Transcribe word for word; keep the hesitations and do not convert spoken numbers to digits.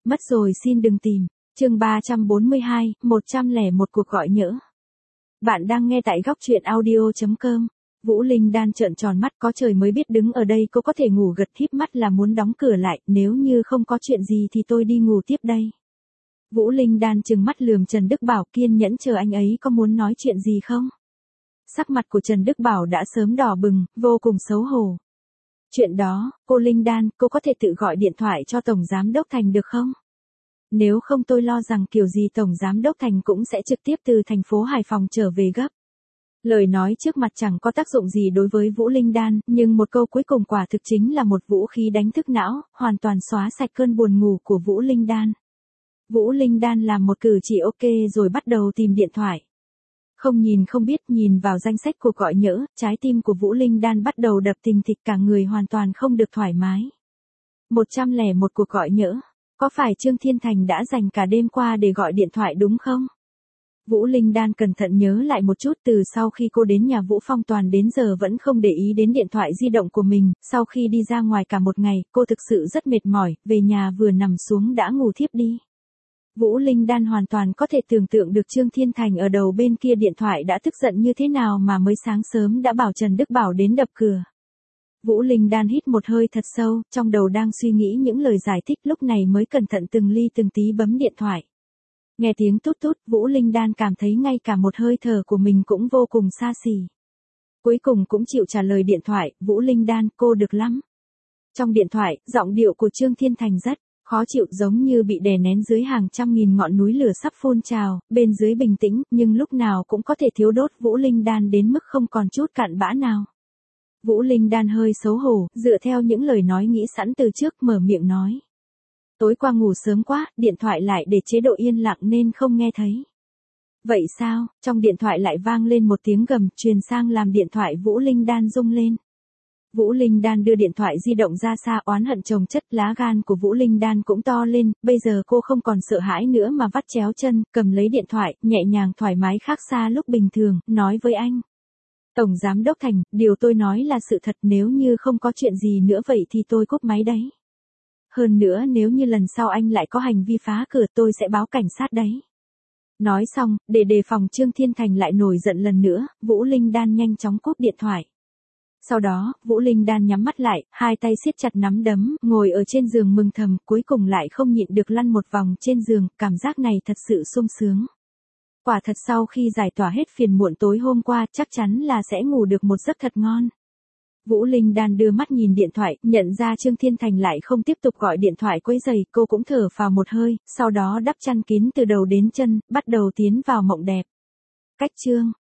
Mất rồi xin đừng tìm. Chương ba trăm bốn mươi hai, một trăm lẻ một cuộc gọi nhỡ. Bạn đang nghe tại góc truyện audio chấm com. Vũ Linh Đan trợn tròn mắt, có trời mới biết đứng ở đây cô có thể ngủ gật híp mắt là muốn đóng cửa lại, nếu như không có chuyện gì thì tôi đi ngủ tiếp đây. Vũ Linh Đan trừng mắt lườm Trần Đức Bảo, kiên nhẫn chờ anh ấy có muốn nói chuyện gì không. Sắc mặt của Trần Đức Bảo đã sớm đỏ bừng, vô cùng xấu hổ. Chuyện đó, cô Linh Đan, cô có thể tự gọi điện thoại cho Tổng Giám Đốc Thành được không? Nếu không tôi lo rằng kiểu gì Tổng Giám Đốc Thành cũng sẽ trực tiếp từ thành phố Hải Phòng trở về gấp. Lời nói trước mặt chẳng có tác dụng gì đối với Vũ Linh Đan, nhưng một câu cuối cùng quả thực chính là một vũ khí đánh thức não, hoàn toàn xóa sạch cơn buồn ngủ của Vũ Linh Đan. Vũ Linh Đan làm một cử chỉ ok rồi bắt đầu tìm điện thoại. Không nhìn không biết, nhìn vào danh sách cuộc gọi nhỡ, trái tim của Vũ Linh Đan bắt đầu đập thình thịch, cả người hoàn toàn không được thoải mái. một trăm lẻ một cuộc gọi nhỡ. Có phải Trương Thiên Thành đã dành cả đêm qua để gọi điện thoại đúng không? Vũ Linh Đan cẩn thận nhớ lại một chút, từ sau khi cô đến nhà Vũ Phong Toàn đến giờ vẫn không để ý đến điện thoại di động của mình, sau khi đi ra ngoài cả một ngày, cô thực sự rất mệt mỏi, về nhà vừa nằm xuống đã ngủ thiếp đi. Vũ Linh Đan hoàn toàn có thể tưởng tượng được Trương Thiên Thành ở đầu bên kia điện thoại đã tức giận như thế nào mà mới sáng sớm đã bảo Trần Đức Bảo đến đập cửa. Vũ Linh Đan hít một hơi thật sâu, trong đầu đang suy nghĩ những lời giải thích, lúc này mới cẩn thận từng ly từng tí bấm điện thoại. Nghe tiếng tút tút, Vũ Linh Đan cảm thấy ngay cả một hơi thở của mình cũng vô cùng xa xỉ. Cuối cùng cũng chịu trả lời điện thoại, Vũ Linh Đan, cô được lắm. Trong điện thoại, giọng điệu của Trương Thiên Thành rất khó chịu, giống như bị đè nén dưới hàng trăm nghìn ngọn núi lửa sắp phun trào, bên dưới bình tĩnh, nhưng lúc nào cũng có thể thiếu đốt Vũ Linh Đan đến mức không còn chút cặn bã nào. Vũ Linh Đan hơi xấu hổ, dựa theo những lời nói nghĩ sẵn từ trước mở miệng nói. Tối qua ngủ sớm quá, điện thoại lại để chế độ yên lặng nên không nghe thấy. Vậy sao? Trong điện thoại lại vang lên một tiếng gầm, truyền sang làm điện thoại Vũ Linh Đan rung lên. Vũ Linh Đan đưa điện thoại di động ra xa, oán hận chồng chất, lá gan của Vũ Linh Đan cũng to lên, bây giờ cô không còn sợ hãi nữa mà vắt chéo chân, cầm lấy điện thoại, nhẹ nhàng thoải mái khác xa lúc bình thường, nói với anh. Tổng Giám Đốc Thành, điều tôi nói là sự thật, nếu như không có chuyện gì nữa vậy thì tôi cúp máy đấy. Hơn nữa nếu như lần sau anh lại có hành vi phá cửa tôi sẽ báo cảnh sát đấy. Nói xong, để đề phòng Trương Thiên Thành lại nổi giận lần nữa, Vũ Linh Đan nhanh chóng cúp điện thoại. Sau đó, Vũ Linh Đan nhắm mắt lại, hai tay siết chặt nắm đấm, ngồi ở trên giường mừng thầm, cuối cùng lại không nhịn được lăn một vòng trên giường, cảm giác này thật sự sung sướng. Quả thật sau khi giải tỏa hết phiền muộn tối hôm qua, chắc chắn là sẽ ngủ được một giấc thật ngon. Vũ Linh Đan đưa mắt nhìn điện thoại, nhận ra Trương Thiên Thành lại không tiếp tục gọi điện thoại quấy rầy, cô cũng thở phào một hơi, sau đó đắp chăn kín từ đầu đến chân, bắt đầu tiến vào mộng đẹp. Cách chương